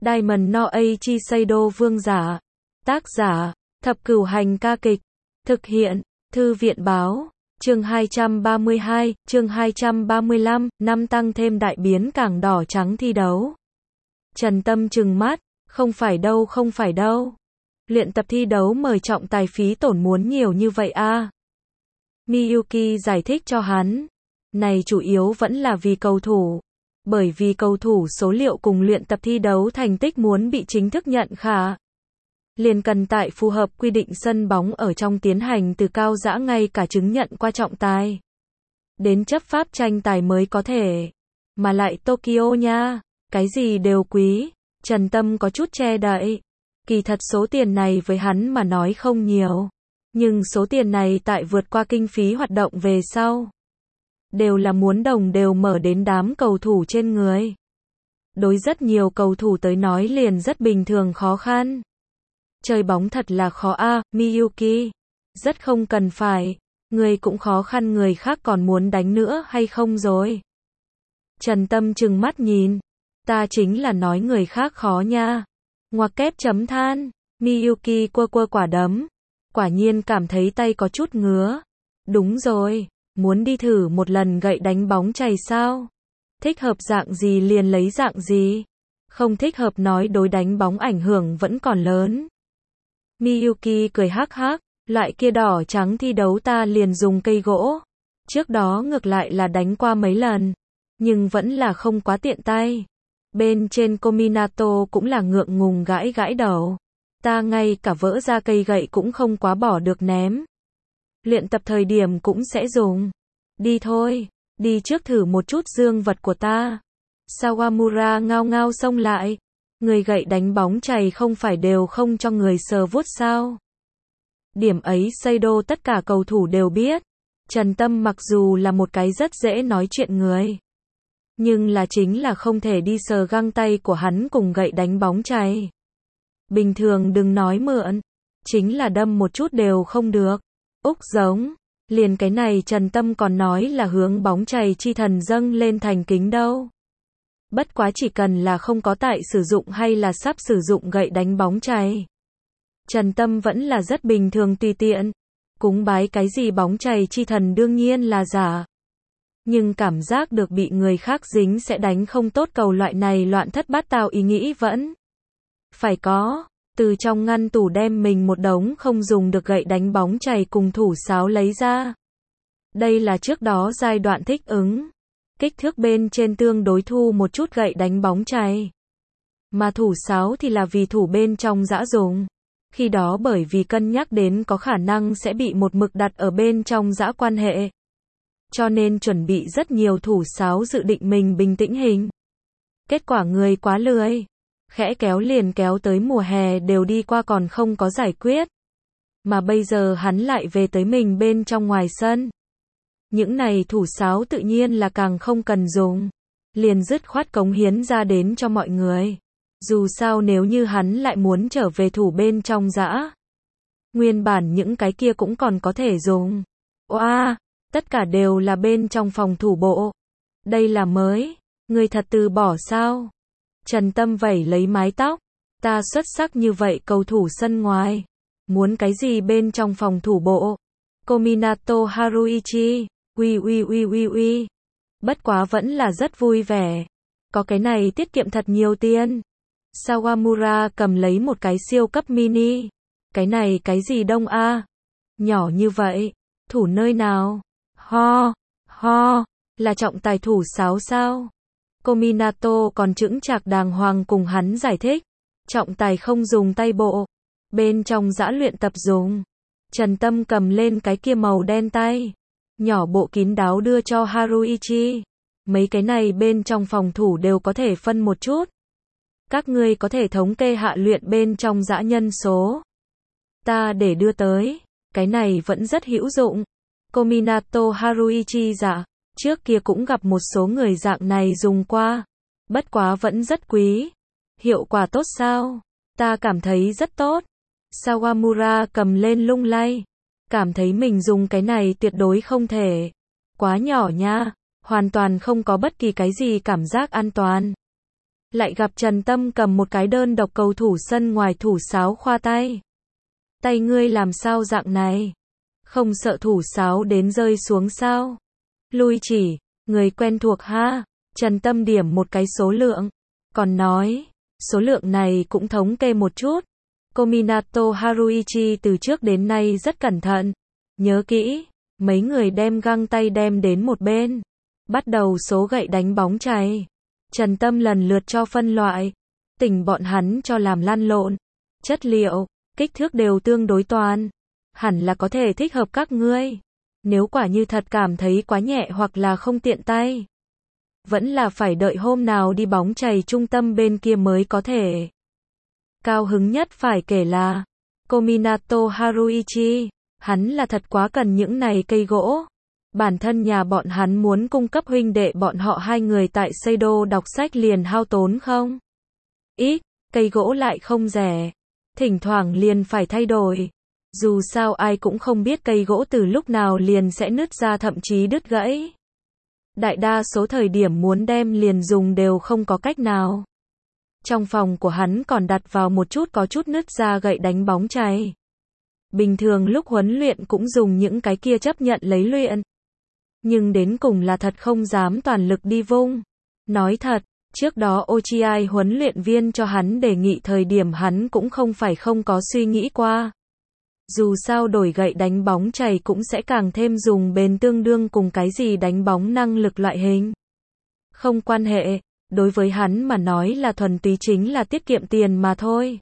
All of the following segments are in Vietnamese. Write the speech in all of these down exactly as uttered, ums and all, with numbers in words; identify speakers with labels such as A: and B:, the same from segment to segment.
A: Diamond no Eiichi Seido vương giả. Tác giả, Thập Cửu Hành ca kịch. Thực hiện, Thư viện báo. Chương hai trăm ba mươi hai, chương hai trăm ba mươi lăm, năm tăng thêm đại biến cảng đỏ trắng thi đấu. Trần Tâm trừng mắt, không phải đâu không phải đâu. Luyện tập thi đấu mời trọng tài phí tổn muốn nhiều như vậy à. Miyuki giải thích cho hắn. Này chủ yếu vẫn là vì cầu thủ. Bởi vì cầu thủ số liệu cùng luyện tập thi đấu thành tích muốn bị chính thức nhận khả. Liền cần tại phù hợp quy định sân bóng ở trong tiến hành từ cao giã ngay cả chứng nhận qua trọng tài. Đến chấp pháp tranh tài mới có thể. Mà lại Tokyo nha, cái gì đều quý. Trần Tâm có chút che đậy. Kỳ thật số tiền này với hắn mà nói không nhiều. Nhưng số tiền này tại vượt qua kinh phí hoạt động về sau. Đều là muốn đồng đều mở đến đám cầu thủ trên người. Đối rất nhiều cầu thủ tới nói liền rất bình thường khó khăn. Chơi bóng thật là khó a, à, Miyuki. Rất không cần phải. Người cũng khó khăn người khác còn muốn đánh nữa hay không rồi. Trần Tâm trừng mắt nhìn. Ta chính là nói người khác khó nha. Ngoặc kép chấm than. Miyuki quơ quơ quả đấm. Quả nhiên cảm thấy tay có chút ngứa. Đúng rồi. Muốn đi thử một lần gậy đánh bóng chày sao? Thích hợp dạng gì liền lấy dạng gì. Không thích hợp nói đối đánh bóng ảnh hưởng vẫn còn lớn. Miyuki cười hắc hắc. Loại kia đỏ trắng thi đấu ta liền dùng cây gỗ. Trước đó ngược lại là đánh qua mấy lần. Nhưng vẫn là không quá tiện tay. Bên trên Kominato cũng là ngượng ngùng gãi gãi đầu. Ta ngay cả vỡ ra cây gậy cũng không quá bỏ được ném. Luyện tập thời điểm cũng sẽ dùng. Đi thôi, đi trước thử một chút dương vật của ta. Sawamura ngao ngao xông lại. Người gậy đánh bóng chày không phải đều không cho người sờ vuốt sao? Điểm ấy Seido tất cả cầu thủ đều biết. Trần Tâm mặc dù là một cái rất dễ nói chuyện người. Nhưng là chính là không thể đi sờ găng tay của hắn cùng gậy đánh bóng chày. Bình thường đừng nói mượn. Chính là đâm một chút đều không được. Úc giống. Liền cái này Trần Tâm còn nói là hướng bóng chày chi thần dâng lên thành kính đâu. Bất quá chỉ cần là không có tại sử dụng hay là sắp sử dụng gậy đánh bóng chày. Trần Tâm vẫn là rất bình thường tùy tiện. Cúng bái cái gì bóng chày chi thần đương nhiên là giả. Nhưng cảm giác được bị người khác dính sẽ đánh không tốt cầu loại này loạn thất bát tao ý nghĩ vẫn phải có. Từ trong ngăn tủ đem mình một đống không dùng được gậy đánh bóng chày cùng thủ sáo lấy ra. Đây là trước đó giai đoạn thích ứng. Kích thước bên trên tương đối thu một chút gậy đánh bóng chày. Mà thủ sáo thì là vì thủ bên trong dã dùng. Khi đó bởi vì cân nhắc đến có khả năng sẽ bị một mực đặt ở bên trong dã quan hệ. Cho nên chuẩn bị rất nhiều thủ sáo dự định mình bình tĩnh hình. Kết quả người quá lười. Khẽ kéo liền kéo tới mùa hè đều đi qua còn không có giải quyết. Mà bây giờ hắn lại về tới mình bên trong ngoài sân. Những này thủ sáo tự nhiên là càng không cần dùng. Liền dứt khoát cống hiến ra đến cho mọi người. Dù sao nếu như hắn lại muốn trở về thủ bên trong dã. Nguyên bản những cái kia cũng còn có thể dùng. Oa, tất cả đều là bên trong phòng thủ bộ. Đây là mới. Người thật từ bỏ sao? Trần Tâm vẩy lấy mái tóc. Ta xuất sắc như vậy cầu thủ sân ngoài. Muốn cái gì bên trong phòng thủ bộ? Kominato Haruichi. Ui ui ui ui ui. Bất quá vẫn là rất vui vẻ. Có cái này tiết kiệm thật nhiều tiền. Sawamura cầm lấy một cái siêu cấp mini. Cái này cái gì đông a? Nhỏ như vậy. Thủ nơi nào? Ho. Ho. Là trọng tài thủ sáo sao? Kominato còn chững chạc đàng hoàng cùng hắn giải thích. Trọng tài không dùng tay bộ. Bên trong dã luyện tập dùng. Trần Tâm cầm lên cái kia màu đen tay. Nhỏ bộ kín đáo đưa cho Haruichi. Mấy cái này bên trong phòng thủ đều có thể phân một chút. Các ngươi có thể thống kê hạ luyện bên trong dã nhân số. Ta để đưa tới. Cái này vẫn rất hữu dụng. Kominato Haruichi dạ. Trước kia cũng gặp một số người dạng này dùng qua. Bất quá vẫn rất quý. Hiệu quả tốt sao? Ta cảm thấy rất tốt. Sawamura cầm lên lung lay. Cảm thấy mình dùng cái này tuyệt đối không thể. Quá nhỏ nha. Hoàn toàn không có bất kỳ cái gì cảm giác an toàn. lại gặp Trần Tâm cầm một cái đơn độc cầu thủ sân ngoài thủ sáo khoa tay. Tay ngươi làm sao dạng này? Không sợ thủ sáo đến rơi xuống sao? Lui chỉ, người quen thuộc ha. Trần Tâm điểm một cái số lượng, còn nói, số lượng này cũng thống kê một chút. Kominato Haruichi từ trước đến nay rất cẩn thận. Nhớ kỹ, mấy người đem găng tay đem đến một bên. Bắt đầu số gậy đánh bóng chày. Trần Tâm lần lượt cho phân loại. Tỉnh bọn hắn cho làm lăn lộn. Chất liệu, kích thước đều tương đối toàn. Hẳn là có thể thích hợp các ngươi. Nếu quả như thật cảm thấy quá nhẹ hoặc là không tiện tay, vẫn là phải đợi hôm nào đi bóng chày trung tâm bên kia mới có thể. Cao hứng nhất phải kể là Kominato Haruichi, hắn là thật quá cần những này cây gỗ. Bản thân nhà bọn hắn muốn cung cấp huynh đệ bọn họ hai người tại Seido đọc sách liền hao tốn không ít, cây gỗ lại không rẻ, thỉnh thoảng liền phải thay đổi. Dù sao ai cũng không biết cây gỗ từ lúc nào liền sẽ nứt ra thậm chí đứt gãy. Đại đa số thời điểm muốn đem liền dùng đều không có cách nào. Trong phòng của hắn còn đặt vào một chút có chút nứt ra gậy đánh bóng chày. Bình thường lúc huấn luyện cũng dùng những cái kia chấp nhận lấy luyện. Nhưng đến cùng là thật không dám toàn lực đi vung. Nói thật, trước đó Ochiai huấn luyện viên cho hắn đề nghị thời điểm hắn cũng không phải không có suy nghĩ qua. Dù sao đổi gậy đánh bóng chày cũng sẽ càng thêm dùng bền tương đương cùng cái gì đánh bóng năng lực loại hình. Không quan hệ, đối với hắn mà nói là thuần túy chính là tiết kiệm tiền mà thôi.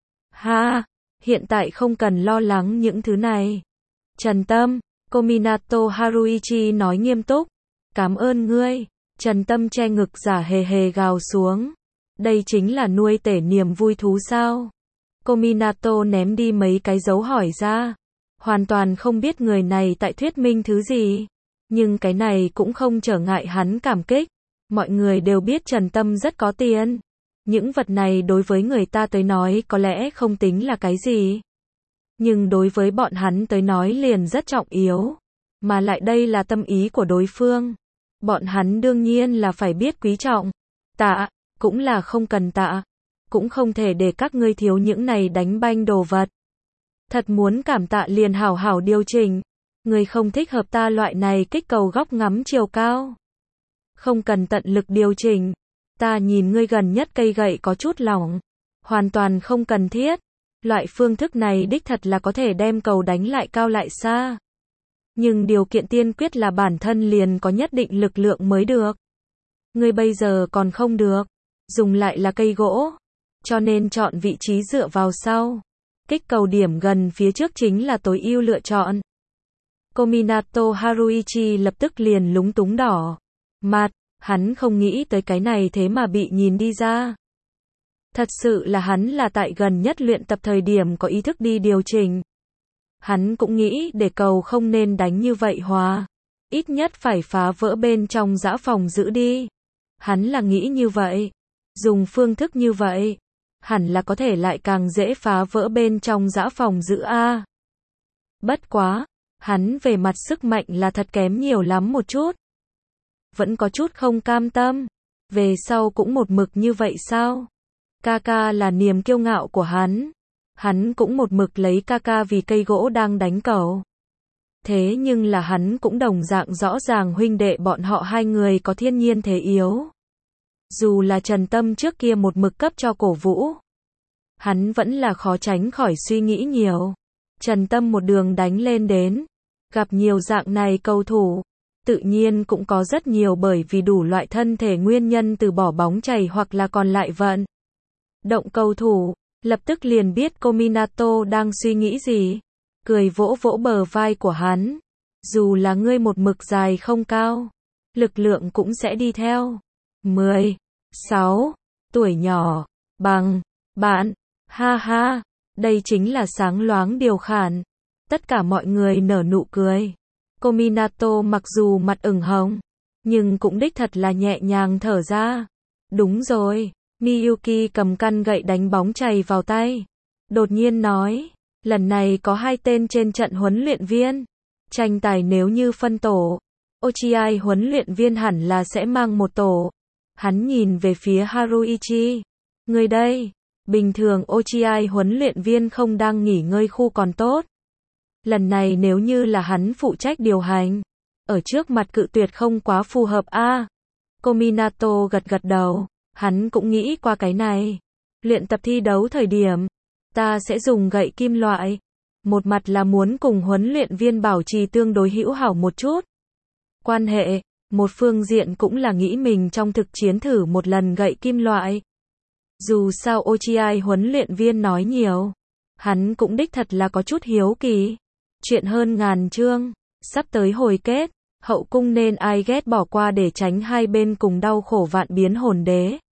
A: Ha, hiện tại không cần lo lắng những thứ này. Trần Tâm, Kominato Haruichi nói nghiêm túc. Cảm ơn ngươi. Trần Tâm che ngực giả hề hề gào xuống. Đây chính là nuôi tể niềm vui thú sao? Kominato ném đi mấy cái dấu hỏi ra. Hoàn toàn không biết người này tại thuyết minh thứ gì. Nhưng cái này cũng không trở ngại hắn cảm kích. Mọi người đều biết Trần Tâm rất có tiền. Những vật này đối với người ta tới nói có lẽ không tính là cái gì. Nhưng đối với bọn hắn tới nói liền rất trọng yếu. Mà lại đây là tâm ý của đối phương. Bọn hắn đương nhiên là phải biết quý trọng. Tạ, cũng là không cần tạ. Cũng không thể để các ngươi thiếu những này đánh banh đồ vật. Thật muốn cảm tạ liền hảo hảo điều chỉnh. Người không thích hợp ta loại này kích cầu góc ngắm chiều cao. Không cần tận lực điều chỉnh. Ta nhìn ngươi gần nhất cây gậy có chút lỏng. Hoàn toàn không cần thiết. Loại phương thức này đích thật là có thể đem cầu đánh lại cao lại xa. Nhưng điều kiện tiên quyết là bản thân liền có nhất định lực lượng mới được. Ngươi bây giờ còn không được. Dùng lại là cây gỗ. Cho nên chọn vị trí dựa vào sau. Kích cầu điểm gần phía trước chính là tối ưu lựa chọn. Kominato Haruichi lập tức liền lúng túng đỏ mặt, hắn không nghĩ tới cái này thế mà bị nhìn đi ra. Thật sự là hắn là tại gần nhất luyện tập thời điểm có ý thức đi điều chỉnh. Hắn cũng nghĩ để cầu không nên đánh như vậy hòa. Ít nhất phải phá vỡ bên trong dã phòng giữ đi. Hắn là nghĩ như vậy. Dùng phương thức như vậy. Hẳn là có thể lại càng dễ phá vỡ bên trong dã phòng giữ A. Bất quá. Hắn về mặt sức mạnh là thật kém nhiều lắm một chút. Vẫn có chút không cam tâm. Về sau cũng một mực như vậy sao? Kaka là niềm kiêu ngạo của hắn. Hắn cũng một mực lấy Kaka vì cây gỗ đang đánh cầu. Thế nhưng là hắn cũng đồng dạng rõ ràng huynh đệ bọn họ hai người có thiên nhiên thế yếu. Dù là Trần Tâm trước kia một mực cấp cho cổ vũ. Hắn vẫn là khó tránh khỏi suy nghĩ nhiều. Trần Tâm một đường đánh lên đến. Gặp nhiều dạng này cầu thủ. Tự nhiên cũng có rất nhiều bởi vì đủ loại thân thể nguyên nhân từ bỏ bóng chày hoặc là còn lại vận động cầu thủ. Lập tức liền biết Kominato đang suy nghĩ gì. Cười vỗ vỗ bờ vai của hắn. Dù là ngươi một mực dài không cao. Lực lượng cũng sẽ đi theo. mười, sáu, tuổi nhỏ. Bằng. Bạn. Ha ha. Đây chính là sáng loáng điều khản. Tất cả mọi người nở nụ cười. Kominato mặc dù mặt ửng hồng. Nhưng cũng đích thật là nhẹ nhàng thở ra. Đúng rồi. Miyuki cầm căn gậy đánh bóng chày vào tay. Đột nhiên nói. Lần này có hai tên trên trận huấn luyện viên. Tranh tài nếu như phân tổ. Ochiai huấn luyện viên hẳn là sẽ mang một tổ. Hắn nhìn về phía Haruichi. Người đây, bình thường Ochiai huấn luyện viên không đang nghỉ ngơi khu còn tốt. Lần này nếu như là hắn phụ trách điều hành, ở trước mặt cự tuyệt không quá phù hợp a. À, Kominato gật gật đầu, hắn cũng nghĩ qua cái này. Luyện tập thi đấu thời điểm, ta sẽ dùng gậy kim loại. Một mặt là muốn cùng huấn luyện viên bảo trì tương đối hữu hảo một chút quan hệ, một phương diện cũng là nghĩ mình trong thực chiến thử một lần gậy kim loại. Dù sao Ochiai huấn luyện viên nói nhiều, hắn cũng đích thật là có chút hiếu kỳ. Chuyện hơn ngàn chương, sắp tới hồi kết, hậu cung nên ai ghét bỏ qua để tránh hai bên cùng đau khổ vạn biến hồn đế.